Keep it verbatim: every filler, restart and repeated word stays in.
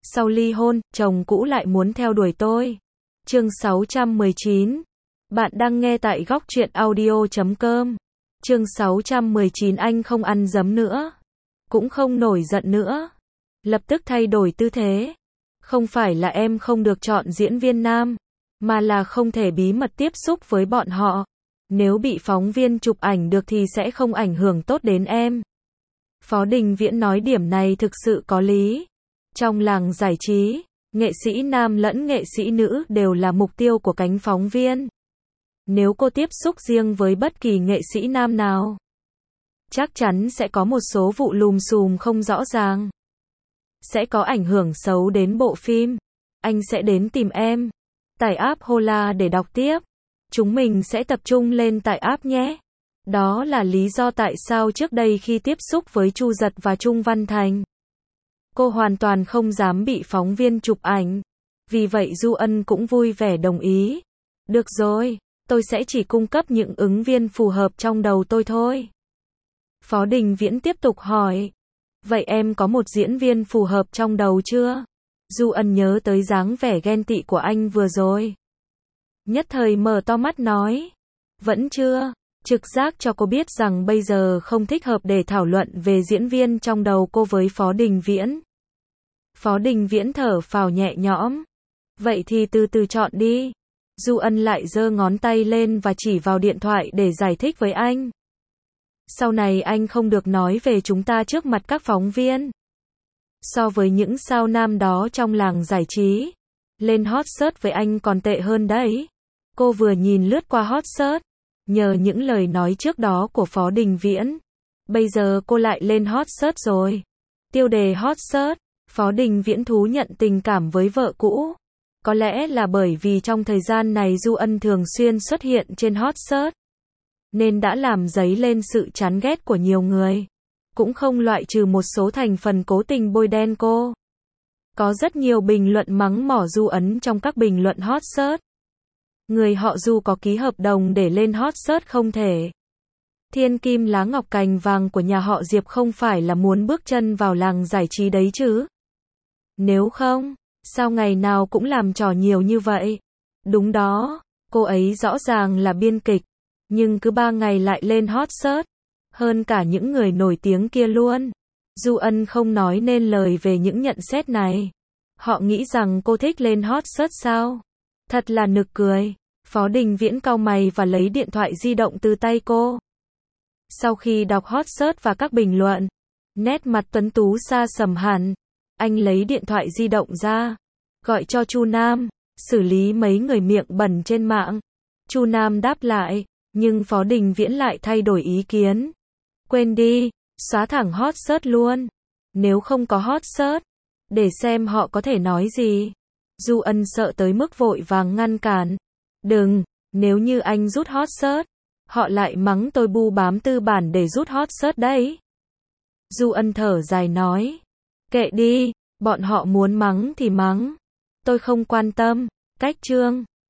Sau ly hôn, chồng cũ lại muốn theo đuổi tôi. Chương sáu trăm mười chín. Bạn đang nghe tại góc truyện audio chấm com. Chương sáu trăm mười chín. Anh không ăn dấm nữa, cũng không nổi giận nữa. Lập tức thay đổi tư thế. Không phải là em không được chọn diễn viên nam, mà là không thể bí mật tiếp xúc với bọn họ. Nếu bị phóng viên chụp ảnh được thì sẽ không ảnh hưởng tốt đến em. Phó Đình Viễn nói điểm này thực sự có lý. Trong làng giải trí, nghệ sĩ nam lẫn nghệ sĩ nữ đều là mục tiêu của cánh phóng viên. Nếu cô tiếp xúc riêng với bất kỳ nghệ sĩ nam nào, chắc chắn sẽ có một số vụ lùm xùm không rõ ràng. Sẽ có ảnh hưởng xấu đến bộ phim. Anh sẽ đến tìm em. Tải app Hola để đọc tiếp. Chúng mình sẽ tập trung lên tải app nhé. Đó là lý do tại sao trước đây khi tiếp xúc với Chu Giật và Trung Văn Thành, cô hoàn toàn không dám bị phóng viên chụp ảnh. Vì vậy Du Ân cũng vui vẻ đồng ý. Được rồi, tôi sẽ chỉ cung cấp những ứng viên phù hợp trong đầu tôi thôi. Phó Đình Viễn tiếp tục hỏi. Vậy em có một diễn viên phù hợp trong đầu chưa? Du Ân nhớ tới dáng vẻ ghen tị của anh vừa rồi. Nhất thời mở to mắt nói. Vẫn chưa. Trực giác cho cô biết rằng bây giờ không thích hợp để thảo luận về diễn viên trong đầu cô với Phó Đình Viễn. Phó Đình Viễn thở phào nhẹ nhõm. Vậy thì từ từ chọn đi. Du Ân lại giơ ngón tay lên và chỉ vào điện thoại để giải thích với anh. Sau này anh không được nói về chúng ta trước mặt các phóng viên. So với những sao nam đó trong làng giải trí, lên hot search với anh còn tệ hơn đấy. Cô vừa nhìn lướt qua hot search. Nhờ những lời nói trước đó của Phó Đình Viễn, bây giờ cô lại lên hot search rồi. Tiêu đề hot search. Phó Đình Viễn thú nhận tình cảm với vợ cũ. Có lẽ là bởi vì trong thời gian này Du Ân thường xuyên xuất hiện trên hot search, nên đã làm dấy lên sự chán ghét của nhiều người. Cũng không loại trừ một số thành phần cố tình bôi đen cô. Có rất nhiều bình luận mắng mỏ Du Ân trong các bình luận hot search. Người họ Du có ký hợp đồng để lên hot search không thể. Thiên kim lá ngọc cành vàng của nhà họ Diệp không phải là muốn bước chân vào làng giải trí đấy chứ. Nếu không, sao ngày nào cũng làm trò nhiều như vậy? Đúng đó, cô ấy rõ ràng là biên kịch, nhưng cứ ba ngày lại lên hot search, hơn cả những người nổi tiếng kia luôn. Du Ân không nói nên lời về những nhận xét này. Họ nghĩ rằng cô thích lên hot search sao? Thật là nực cười. Phó Đình Viễn cau mày và lấy điện thoại di động từ tay cô. Sau khi đọc hot search và các bình luận, nét mặt tuấn tú xa sầm hẳn. Anh lấy điện thoại di động ra, gọi cho Chu Nam, xử lý mấy người miệng bẩn trên mạng. Chu Nam đáp lại, nhưng Phó Đình Viễn lại thay đổi ý kiến. Quên đi, xóa thẳng hot search luôn. Nếu không có hot search, để xem họ có thể nói gì. Du Ân sợ tới mức vội vàng ngăn cản. Đừng, nếu như anh rút hot search, họ lại mắng tôi bu bám tư bản để rút hot search đấy. Du Ân thở dài nói. Kệ đi, bọn họ muốn mắng thì mắng. Tôi không quan tâm. Cách chương.